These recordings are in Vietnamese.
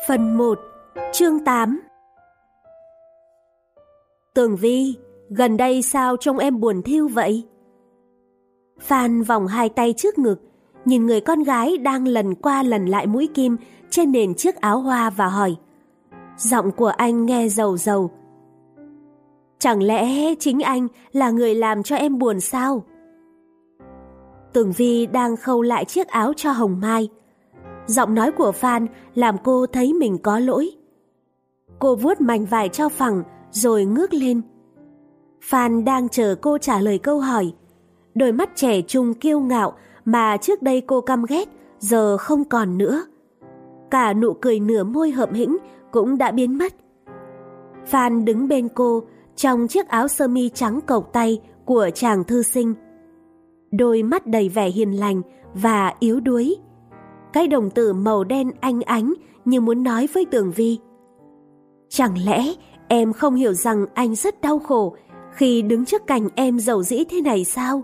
Phần 1, chương 8. Tường Vi, gần đây sao trông em buồn thiu vậy? Phan vòng hai tay trước ngực, nhìn người con gái đang lần qua lần lại mũi kim trên nền chiếc áo hoa và hỏi. Giọng của anh nghe rầu rầu. Chẳng lẽ chính anh là người làm cho em buồn sao? Tường Vi đang khâu lại chiếc áo cho Hồng Mai. Giọng nói của Phan làm cô thấy mình có lỗi. Cô vuốt mảnh vải cho phẳng rồi ngước lên. Phan đang chờ cô trả lời câu hỏi. Đôi mắt trẻ trung kiêu ngạo mà trước đây cô căm ghét giờ không còn nữa. Cả nụ cười nửa môi hợm hĩnh cũng đã biến mất. Phan đứng bên cô trong chiếc áo sơ mi trắng cộc tay của chàng thư sinh. Đôi mắt đầy vẻ hiền lành và yếu đuối. Cái đồng tử màu đen ánh ánh như muốn nói với Tường Vi. Chẳng lẽ em không hiểu rằng anh rất đau khổ khi đứng trước cạnh em dầu dĩ thế này sao?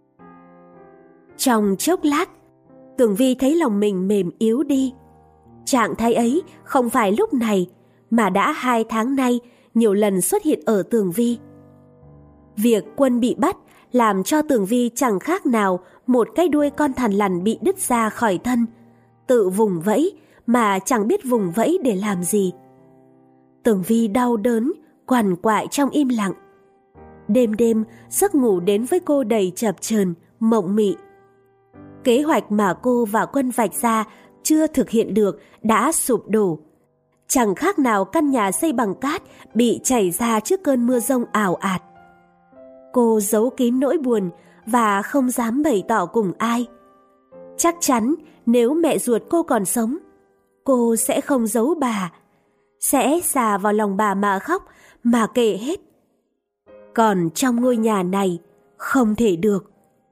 Trong chốc lát, Tường Vi thấy lòng mình mềm yếu đi. Trạng thái ấy không phải lúc này mà đã 2 tháng nay nhiều lần xuất hiện ở Tường Vi. Việc Quân bị bắt làm cho Tường Vi chẳng khác nào một cái đuôi con thằn lằn bị đứt ra khỏi thân, tự vùng vẫy mà chẳng biết vùng vẫy để làm gì. Tường Vi đau đớn, quằn quại trong im lặng. Đêm đêm giấc ngủ đến với cô đầy chập chờn, mộng mị. Kế hoạch mà cô và Quân vạch ra chưa thực hiện được đã sụp đổ. Chẳng khác nào căn nhà xây bằng cát bị chảy ra trước cơn mưa giông ào ạt. Cô giấu kín nỗi buồn và không dám bày tỏ cùng ai. Chắc chắn nếu mẹ ruột cô còn sống, cô sẽ không giấu bà, sẽ xà vào lòng bà mà khóc, mà kể hết. Còn trong ngôi nhà này, không thể được.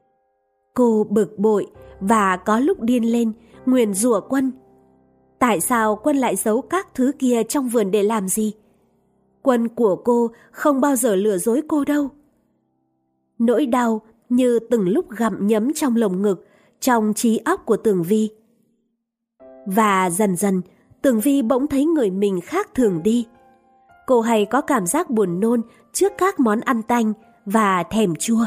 Cô bực bội và có lúc điên lên, nguyền rủa Quân. Tại sao Quân lại giấu các thứ kia trong vườn để làm gì? Quân của cô không bao giờ lừa dối cô đâu. Nỗi đau như từng lúc gặm nhấm trong lồng ngực, trong trí óc của Tường Vi. Và dần dần, Tường Vi bỗng thấy người mình khác thường đi. Cô hay có cảm giác buồn nôn trước các món ăn tanh và thèm chua.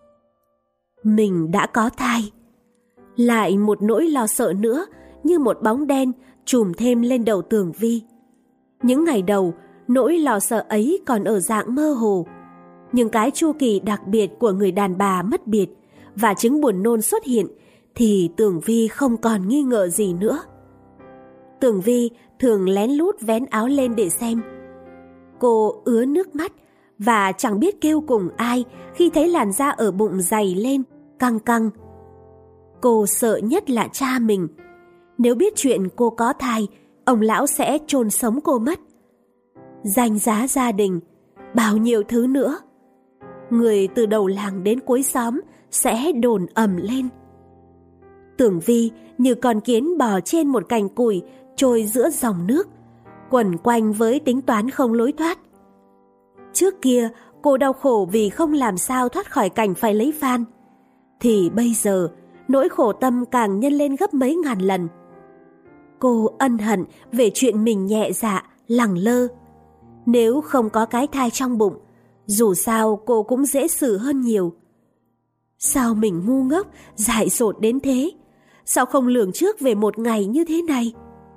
Mình đã có thai. Lại một nỗi lo sợ nữa như một bóng đen trùm thêm lên đầu Tường Vi. Những ngày đầu, nỗi lo sợ ấy còn ở dạng mơ hồ. Nhưng cái chu kỳ đặc biệt của người đàn bà mất biệt và chứng buồn nôn xuất hiện thì Tường Vi không còn nghi ngờ gì nữa. Tường Vi thường lén lút vén áo lên để xem. Cô ứa nước mắt và chẳng biết kêu cùng ai khi thấy làn da ở bụng dày lên, căng căng. Cô sợ nhất là cha mình. Nếu biết chuyện cô có thai, ông lão sẽ chôn sống cô mất. Danh giá gia đình, bao nhiêu thứ nữa. Người từ đầu làng đến cuối xóm sẽ đồn ầm lên. Tường Vi như con kiến bò trên một cành củi trôi giữa dòng nước, quẩn quanh với tính toán không lối thoát. Trước kia cô đau khổ vì không làm sao thoát khỏi cảnh phải lấy Phan, thì bây giờ nỗi khổ tâm càng nhân lên gấp mấy ngàn lần. Cô ân hận về chuyện mình nhẹ dạ, lẳng lơ. Nếu không có cái thai trong bụng, dù sao cô cũng dễ xử hơn nhiều. Sao mình ngu ngốc, dại dột đến thế? Sao không lường trước về một ngày như thế này?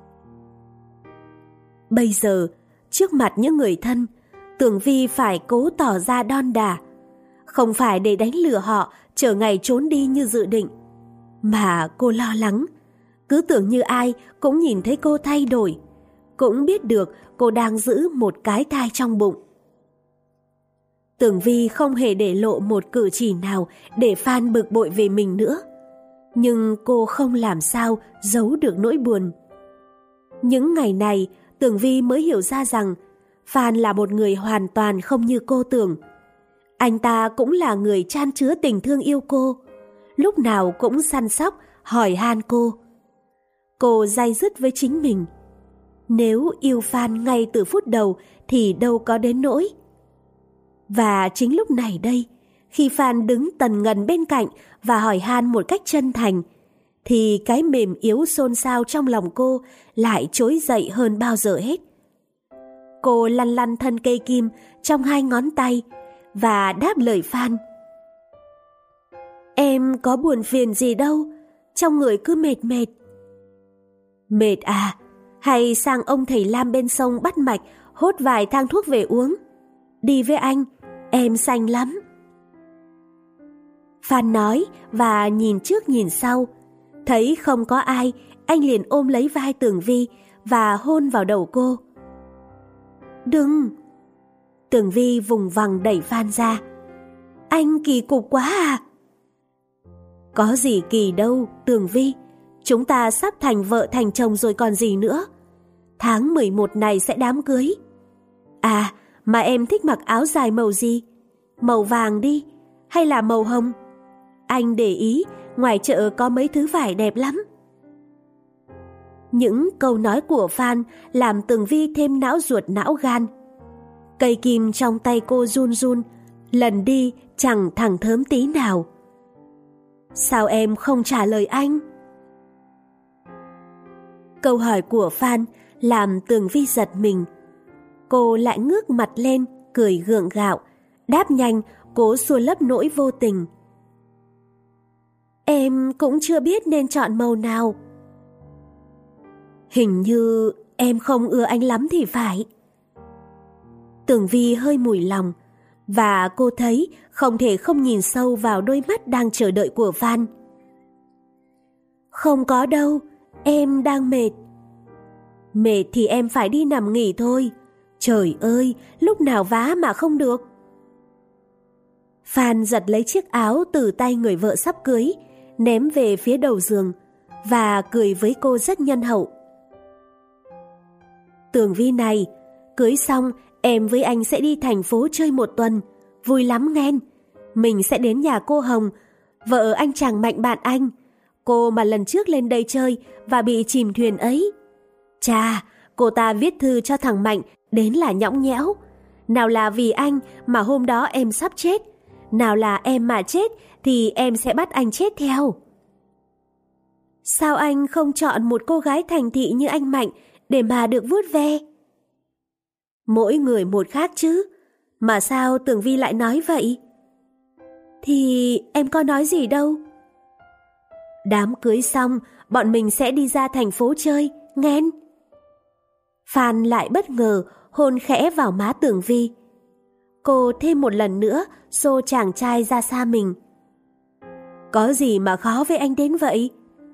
Bây giờ, trước mặt những người thân, Tường Vi phải cố tỏ ra đon đả. Không phải để đánh lừa họ chờ ngày trốn đi như dự định, mà cô lo lắng. Cứ tưởng như ai cũng nhìn thấy cô thay đổi, cũng biết được cô đang giữ một cái thai trong bụng. Tường Vi không hề để lộ một cử chỉ nào để Phan bực bội về mình nữa. Nhưng cô không làm sao giấu được nỗi buồn. Những ngày này, Tường Vi mới hiểu ra rằng Phan là một người hoàn toàn không như cô tưởng. Anh ta cũng là người chan chứa tình thương yêu cô, lúc nào cũng săn sóc, hỏi han cô. Cô day dứt với chính mình. Nếu yêu Phan ngay từ phút đầu thì đâu có đến nỗi. Và chính lúc này đây, khi Phan đứng tần ngần bên cạnh và hỏi han một cách chân thành, thì cái mềm yếu xôn xao trong lòng cô lại trỗi dậy hơn bao giờ hết. Cô lăn lăn thân cây kim trong 2 ngón tay và đáp lời Phan. Em có buồn phiền gì đâu, trong người cứ mệt mệt. Mệt à? Hay sang ông thầy Lam bên sông bắt mạch hốt vài thang thuốc về uống. Đi với anh, em xanh lắm. Phan nói và nhìn trước nhìn sau. Thấy không có ai, anh liền ôm lấy vai Tường Vi và hôn vào đầu cô. Đừng! Tường Vi vùng vằng đẩy Phan ra. Anh kỳ cục quá à? Có gì kỳ đâu, Tường Vi. Chúng ta sắp thành vợ thành chồng rồi còn gì nữa. Tháng 11 này sẽ đám cưới. À, mà em thích mặc áo dài màu gì? Màu vàng đi, hay là màu hồng? Anh để ý, ngoài chợ có mấy thứ vải đẹp lắm. Những câu nói của Phan làm Tường Vi thêm não ruột não gan. Cây kim trong tay cô run run, lần đi chẳng thẳng thớm tí nào. Sao em không trả lời anh? Câu hỏi của Phan làm Tường Vi giật mình. Cô lại ngước mặt lên, cười gượng gạo, đáp nhanh, cố xua lấp nỗi vô tình. Em cũng chưa biết nên chọn màu nào. Hình như em không ưa anh lắm thì phải. Tường Vi hơi mùi lòng, và cô thấy không thể không nhìn sâu vào đôi mắt đang chờ đợi của Phan. Không có đâu, em đang mệt. Mệt thì em phải đi nằm nghỉ thôi. Trời ơi, lúc nào vá mà không được. Phan giật lấy chiếc áo từ tay người vợ sắp cưới, ném về phía đầu giường và cười với cô rất nhân hậu. Tường Vi này, cưới xong em với anh sẽ đi thành phố chơi 1 tuần, vui lắm nghen. Mình sẽ đến nhà cô Hồng, vợ anh chàng Mạnh bạn anh, cô mà lần trước lên đây chơi và bị chìm thuyền ấy. Chà, cô ta viết thư cho thằng Mạnh đến là nhõng nhẽo. Nào là vì anh mà hôm đó em sắp chết, nào là em mà chết thì em sẽ bắt anh chết theo. Sao anh không chọn một cô gái thành thị như anh Mạnh để mà được vuốt ve? Mỗi người một khác chứ. Mà sao Tường Vi lại nói vậy? Thì em có nói gì đâu. Đám cưới xong, bọn mình sẽ đi ra thành phố chơi, nghen. Phan lại bất ngờ hôn khẽ vào má Tường Vi. Cô thêm một lần nữa xô chàng trai ra xa mình. Có gì mà khó với anh đến vậy?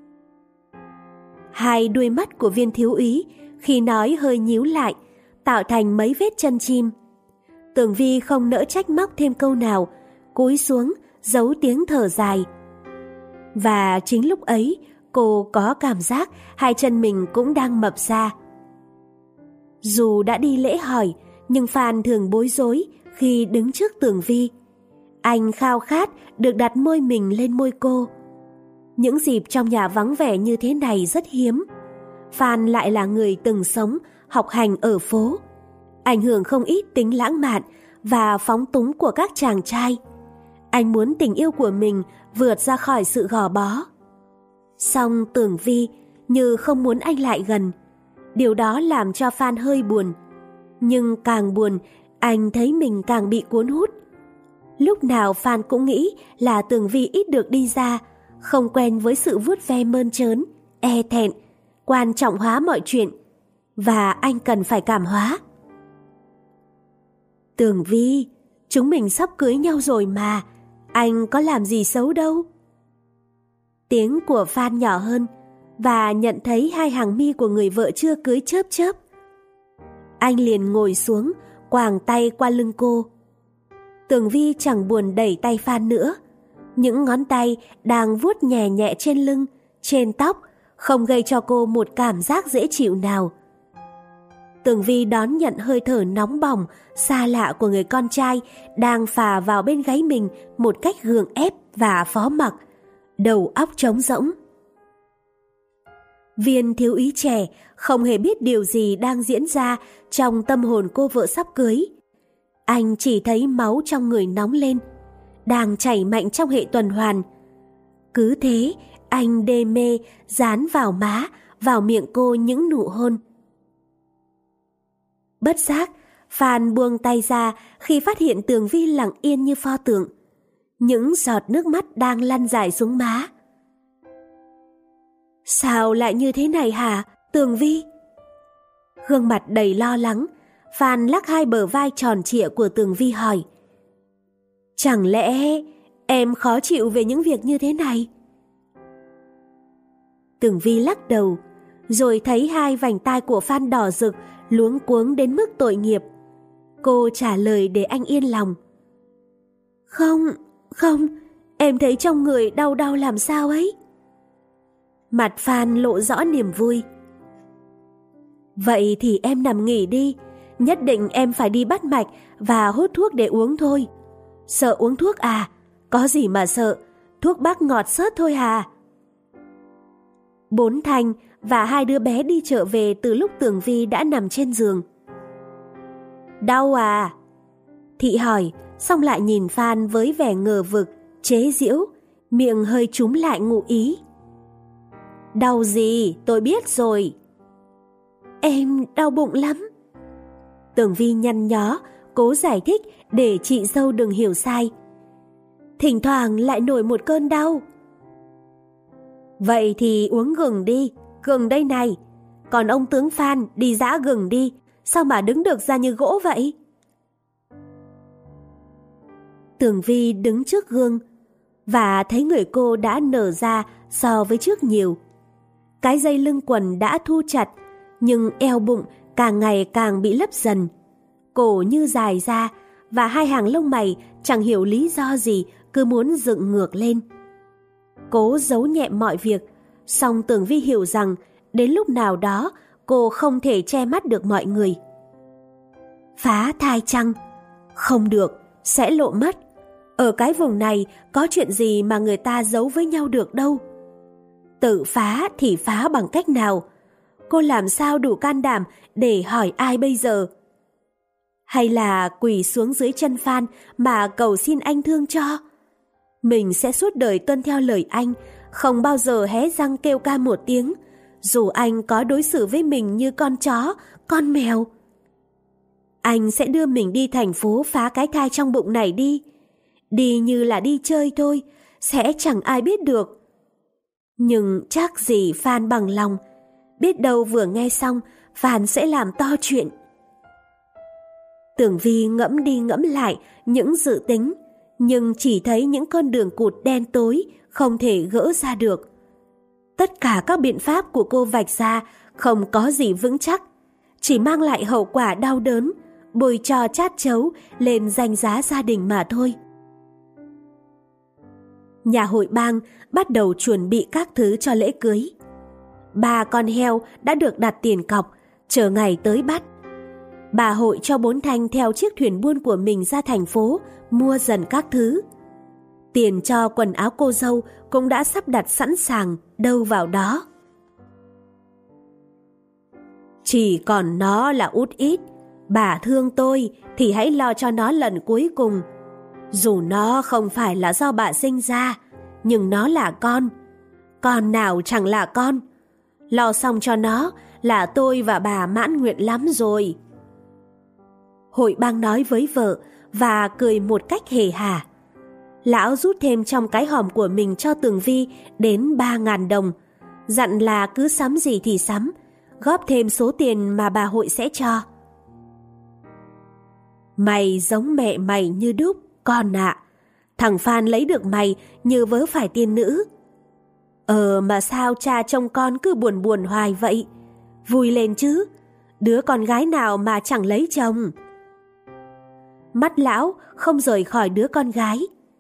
Hai đuôi mắt của Viên thiếu úy khi nói hơi nhíu lại, tạo thành mấy vết chân chim. Tường Vi không nỡ trách móc thêm câu nào, cúi xuống giấu tiếng thở dài. Và chính lúc ấy cô có cảm giác hai chân mình cũng đang mập ra. Dù đã đi lễ hỏi, nhưng Phan thường bối rối khi đứng trước Tường Vi. Anh khao khát được đặt môi mình lên môi cô. Những dịp trong nhà vắng vẻ như thế này rất hiếm. Phan lại là người từng sống, học hành ở phố, ảnh hưởng không ít tính lãng mạn và phóng túng của các chàng trai. Anh muốn tình yêu của mình vượt ra khỏi sự gò bó. Song Tường Vi như không muốn anh lại gần. Điều đó làm cho Phan hơi buồn. Nhưng càng buồn, anh thấy mình càng bị cuốn hút. Lúc nào Phan cũng nghĩ là Tường Vi ít được đi ra, không quen với sự vuốt ve mơn trớn, e thẹn, quan trọng hóa mọi chuyện. Và anh cần phải cảm hóa. Tường Vi, chúng mình sắp cưới nhau rồi mà, anh có làm gì xấu đâu. Tiếng của Phan nhỏ hơn và nhận thấy hai hàng mi của người vợ chưa cưới chớp chớp. Anh liền ngồi xuống, quàng tay qua lưng cô. Tường Vi chẳng buồn đẩy tay Phan nữa. Những ngón tay đang vuốt nhẹ nhẹ trên lưng, trên tóc, không gây cho cô một cảm giác dễ chịu nào. Tường Vi đón nhận hơi thở nóng bỏng, xa lạ của người con trai đang phà vào bên gáy mình một cách gượng ép và phó mặc, đầu óc trống rỗng. Viên thiếu úy trẻ không hề biết điều gì đang diễn ra trong tâm hồn cô vợ sắp cưới. Anh chỉ thấy máu trong người nóng lên, đang chảy mạnh trong hệ tuần hoàn. Cứ thế, anh đê mê dán vào má, vào miệng cô những nụ hôn. Bất giác, Phan buông tay ra khi phát hiện Tường Vi lặng yên như pho tượng. Những giọt nước mắt đang lăn dài xuống má. Sao lại như thế này hả, Tường Vi? Gương mặt đầy lo lắng, Phan lắc hai bờ vai tròn trịa của Tường Vi hỏi. Chẳng lẽ em khó chịu về những việc như thế này? Tường Vi lắc đầu, rồi thấy hai vành tai của Phan đỏ rực, luống cuống đến mức tội nghiệp. Cô trả lời để anh yên lòng. Không, em thấy trong người đau đau làm sao ấy. Mặt Phan lộ rõ niềm vui. Vậy thì em nằm nghỉ đi, nhất định em phải đi bắt mạch và hút thuốc để uống thôi. Sợ uống thuốc à? Có gì mà sợ, thuốc bắc ngọt xớt thôi à. Bốn Thanh và hai đứa bé đi chợ về từ lúc Tường Vi đã nằm trên giường. Đau à? Thị hỏi, xong lại nhìn Phan với vẻ ngờ vực, chế giễu, miệng hơi chúm lại ngụ ý. Đau gì, tôi biết rồi. Em đau bụng lắm. Tường Vi nhăn nhó, cố giải thích để chị dâu đừng hiểu sai. Thỉnh thoảng lại nổi một cơn đau. Vậy thì uống gừng đi, gừng đây này. Còn ông tướng Phan đi giã gừng đi, sao mà đứng được ra như gỗ vậy? Tường Vi đứng trước gương và thấy người cô đã nở ra so với trước nhiều. Cái dây lưng quần đã thu chặt, nhưng eo bụng càng ngày càng bị lấp dần. Cổ như dài ra và hai hàng lông mày chẳng hiểu lý do gì cứ muốn dựng ngược lên. Cố giấu nhẹm mọi việc, song Tường Vi hiểu rằng đến lúc nào đó cô không thể che mắt được mọi người. Phá thai chăng? Không được, sẽ lộ mất. Ở cái vùng này có chuyện gì mà người ta giấu với nhau được đâu. Tự phá thì phá bằng cách nào? Cô làm sao đủ can đảm để hỏi ai bây giờ? Hay là quỳ xuống dưới chân Phan mà cầu xin anh thương cho? Mình sẽ suốt đời tuân theo lời anh, không bao giờ hé răng kêu ca một tiếng, dù anh có đối xử với mình như con chó, con mèo. Anh sẽ đưa mình đi thành phố phá cái thai trong bụng này đi. Đi như là đi chơi thôi, sẽ chẳng ai biết được. Nhưng chắc gì Phan bằng lòng, biết đâu vừa nghe xong Phan sẽ làm to chuyện. Tường Vi ngẫm đi ngẫm lại những dự tính, nhưng chỉ thấy những con đường cụt đen tối không thể gỡ ra được. Tất cả các biện pháp của cô vạch ra không có gì vững chắc, chỉ mang lại hậu quả đau đớn, bôi trò chát chấu lên danh giá gia đình mà thôi. Nhà hội bang bắt đầu chuẩn bị các thứ cho lễ cưới. 3 con heo đã được đặt tiền cọc, chờ ngày tới bắt. Bà hội cho Bốn Thanh theo chiếc thuyền buôn của mình ra thành phố mua dần các thứ. Tiền cho quần áo cô dâu cũng đã sắp đặt sẵn sàng, đâu vào đó. Chỉ còn nó là út ít, bà thương tôi thì hãy lo cho nó lần cuối cùng. Dù nó không phải là do bà sinh ra, nhưng nó là con nào chẳng là con. Lo xong cho nó là tôi và bà mãn nguyện lắm rồi. Hội bang nói với vợ và cười một cách hề hà. Lão rút thêm trong cái hòm của mình cho Tường Vi đến 3.000 đồng, dặn là cứ sắm gì thì sắm, góp thêm số tiền mà bà hội sẽ cho. Mày giống mẹ mày như đúc, con ạ. Thằng Phan lấy được mày như vớ phải tiên nữ. Mà sao cha trông con cứ buồn buồn hoài vậy? Vui lên chứ, đứa con gái nào mà chẳng lấy chồng. Mắt lão không rời khỏi đứa con gái.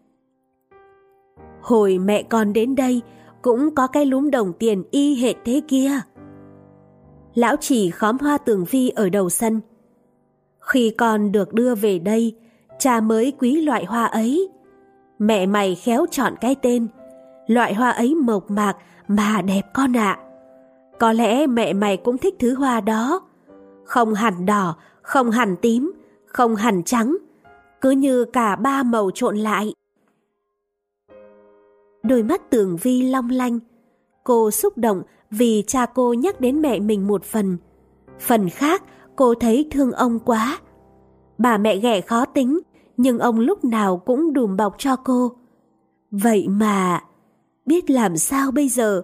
Hồi mẹ con đến đây cũng có cái lúm đồng tiền y hệt thế kia. Lão chỉ khóm hoa Tường Vi ở đầu sân. Khi con được đưa về đây, cha mới quý loại hoa ấy. Mẹ mày khéo chọn cái tên. Loại hoa ấy mộc mạc mà đẹp con ạ. Có lẽ mẹ mày cũng thích thứ hoa đó. Không hẳn đỏ, không hẳn tím, không hẳn trắng, cứ như cả 3 màu trộn lại. Đôi mắt Tường Vi long lanh, Cô xúc động vì cha cô nhắc đến mẹ mình một phần. Phần khác, cô thấy thương ông quá. Bà mẹ ghẻ khó tính, nhưng ông lúc nào cũng đùm bọc cho cô. Vậy mà, biết làm sao bây giờ?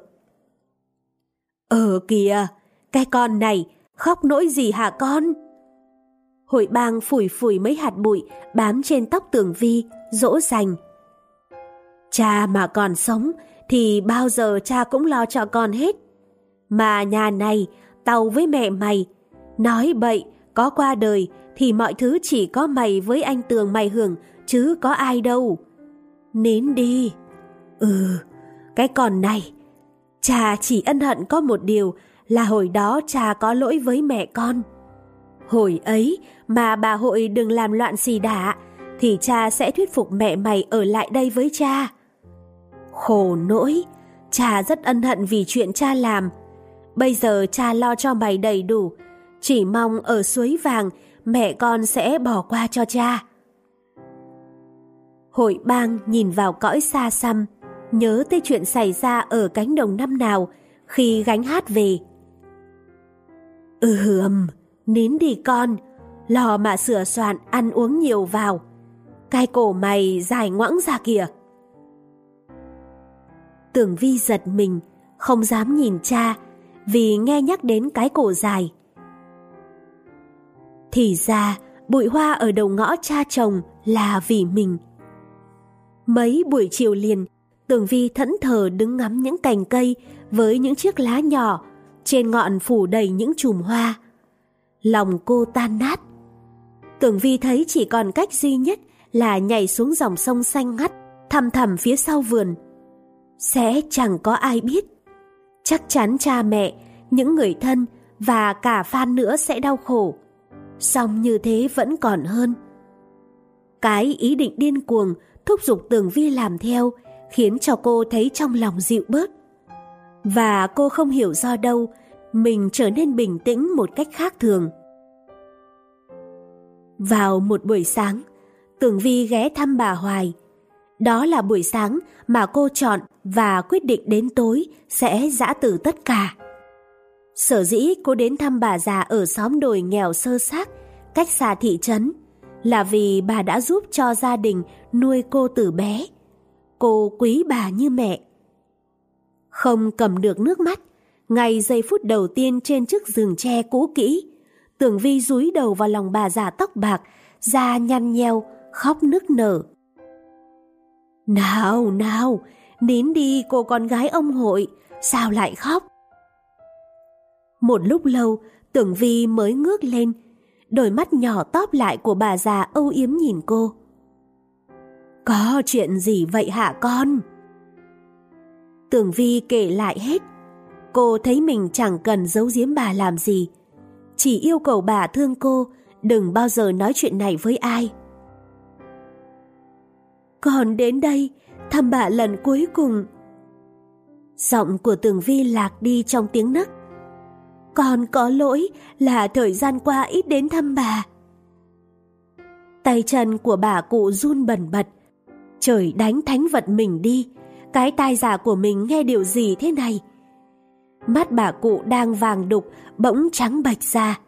Kìa, cái con này, khóc nỗi gì hả con? Hội Bang phủi phủi mấy hạt bụi bám trên tóc Tường Vi, dỗ dành. Cha mà còn sống thì bao giờ cha cũng lo cho con hết. Mà nhà này, tao với mẹ mày, nói bậy, có qua đời thì mọi thứ chỉ có mày với anh Tường mày hưởng, chứ có ai đâu. Nín đi. Cái con này, cha chỉ ân hận có một điều là hồi đó cha có lỗi với mẹ con. Hồi ấy mà bà Hội đừng làm loạn xì đả, thì cha sẽ thuyết phục mẹ mày ở lại đây với cha. Khổ nỗi, cha rất ân hận vì chuyện cha làm. Bây giờ cha lo cho mày đầy đủ, chỉ mong ở Suối Vàng mẹ con sẽ bỏ qua cho cha. Hội Bang nhìn vào cõi xa xăm, nhớ tới chuyện xảy ra ở cánh đồng năm nào khi gánh hát về. Nín đi con, lo mà sửa soạn ăn uống nhiều vào. Cái cổ mày dài ngoẵng ra kìa. Tường Vi giật mình, không dám nhìn cha vì nghe nhắc đến cái cổ dài. Thì ra bụi hoa ở đầu ngõ cha trồng là vì mình. Mấy buổi chiều liền, Tường Vi thẫn thờ đứng ngắm những cành cây với những chiếc lá nhỏ, trên ngọn phủ đầy những chùm hoa. Lòng cô tan nát. Tường Vi thấy chỉ còn cách duy nhất là nhảy xuống dòng sông xanh ngắt, thăm thẳm phía sau vườn. Sẽ chẳng có ai biết. Chắc chắn cha mẹ, những người thân và cả Phan nữa sẽ đau khổ. Song như thế vẫn còn hơn. Cái ý định điên cuồng thúc giục Tường Vi làm theo khiến cho cô thấy trong lòng dịu bớt. Và cô không hiểu do đâu mình trở nên bình tĩnh một cách khác thường. Vào một buổi sáng, Tường Vi ghé thăm bà Hoài. Đó là buổi sáng mà cô chọn và quyết định đến tối sẽ giã từ tất cả. Sở dĩ cô đến thăm bà già ở xóm đồi nghèo sơ xác, cách xa thị trấn, là vì bà đã giúp cho gia đình nuôi cô từ bé. Cô quý bà như mẹ. Không cầm được nước mắt, ngay giây phút đầu tiên trên chiếc giường tre cũ kỹ, Tường Vi dúi đầu vào lòng bà già tóc bạc, da nhăn nheo, khóc nức nở. Nào, nín đi cô con gái ông Hội, sao lại khóc? Một lúc lâu, Tường Vi mới ngước lên, đôi mắt nhỏ tóp lại của bà già âu yếm nhìn cô. Có chuyện gì vậy hả con? Tường Vi kể lại hết. Cô thấy mình chẳng cần giấu giếm bà làm gì, chỉ yêu cầu bà thương cô, đừng bao giờ nói chuyện này với ai. Con đến đây thăm bà lần cuối cùng. Giọng của Tường Vi lạc đi trong tiếng nấc. Con có lỗi là thời gian qua ít đến thăm bà. Tay chân của bà cụ run bần bật. Trời đánh thánh vật mình đi, cái tai già của mình nghe điều gì thế này? Mắt bà cụ đang vàng đục bỗng trắng bệch ra.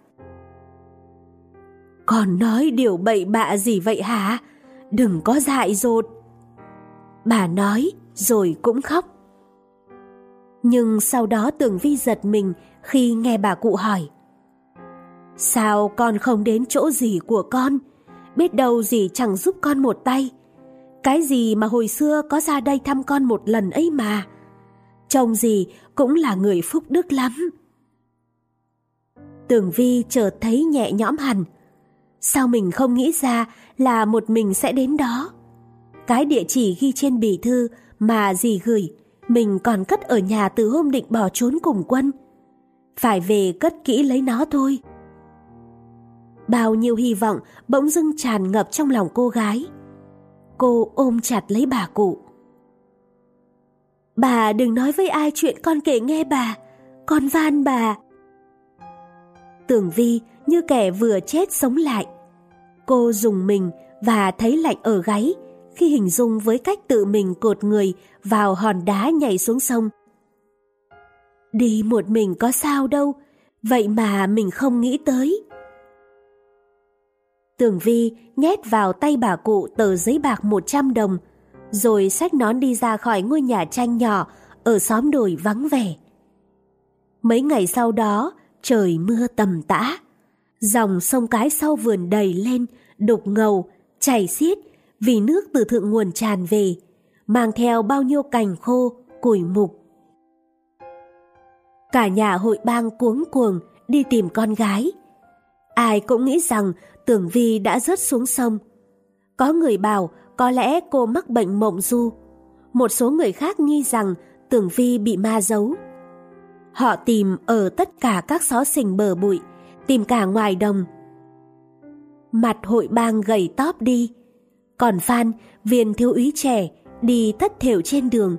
Con nói điều bậy bạ gì vậy hả? Đừng có dại dột. Bà nói rồi cũng khóc. Nhưng sau đó Tường Vi giật mình khi nghe bà cụ hỏi. Sao con không đến chỗ dì của con? Biết đâu dì chẳng giúp con một tay. Cái gì mà hồi xưa có ra đây thăm con một lần ấy mà. Chồng dì cũng là người phúc đức lắm. Tường Vi chợt thấy nhẹ nhõm hẳn. Sao mình không nghĩ ra là một mình sẽ đến đó? Cái địa chỉ ghi trên bì thư mà dì gửi, mình còn cất ở nhà từ hôm định bỏ trốn cùng Quân. Phải về cất kỹ lấy nó thôi. Bao nhiêu hy vọng bỗng dưng tràn ngập trong lòng cô gái. Cô ôm chặt lấy bà cụ. Bà đừng nói với ai chuyện con kể nghe bà. Con van bà. Tường Vi như kẻ vừa chết sống lại. Cô rùng mình và thấy lạnh ở gáy khi hình dung với cách tự mình cột người vào hòn đá nhảy xuống sông. Đi một mình có sao đâu, vậy mà mình không nghĩ tới. Tường Vi nhét vào tay bà cụ tờ giấy bạc 100 đồng, rồi xách nón đi ra khỏi ngôi nhà tranh nhỏ ở xóm đồi vắng vẻ. Mấy ngày sau đó, trời mưa tầm tã. Dòng sông cái sau vườn đầy lên, đục ngầu, chảy xiết vì nước từ thượng nguồn tràn về, mang theo bao nhiêu cành khô, củi mục. Cả nhà Hội Bang cuống cuồng đi tìm con gái. Ai cũng nghĩ rằng Tường Vi đã rớt xuống sông. Có người bảo có lẽ cô mắc bệnh mộng du. Một số người khác nghi rằng Tường Vi bị ma giấu. Họ tìm ở tất cả các xó xỉnh bờ bụi, tìm cả ngoài đồng. Mặt Hội Bang gầy tóp đi, còn Phan, viên thiếu úy trẻ, đi thất thểu trên đường.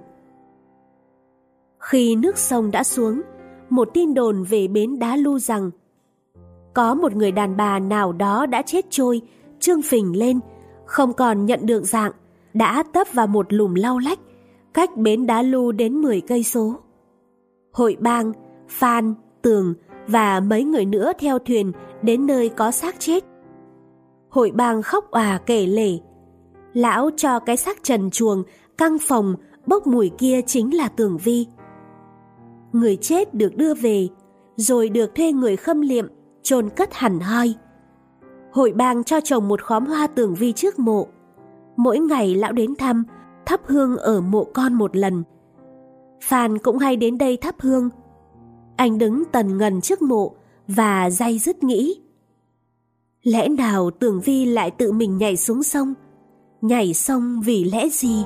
Khi nước sông đã xuống, một tin đồn về bến đá lu rằng có một người đàn bà nào đó đã chết trôi, trương phình lên, không còn nhận được dạng, đã tấp vào một lùm lau lách, cách bến đá lu đến 10 cây số. Hội Bang, Phan, Tường và mấy người nữa theo thuyền đến nơi có xác chết. Hội Bang khóc òa kể lể. Lão cho cái xác trần truồng, căng phòng, bốc mùi kia chính là Tường Vi. Người chết được đưa về, rồi được thuê người khâm liệm, chôn cất hẳn hoi. Hội Bang cho trồng một khóm hoa Tường Vi trước mộ. Mỗi ngày lão đến thăm, thắp hương ở mộ con một lần. Phan cũng hay đến đây thắp hương. Anh đứng tần ngần trước mộ và day dứt nghĩ. Lẽ nào Tường Vi lại tự mình nhảy xuống sông? Nhảy sông vì lẽ gì?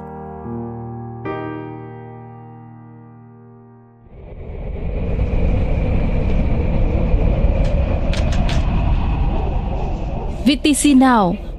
VTC Now,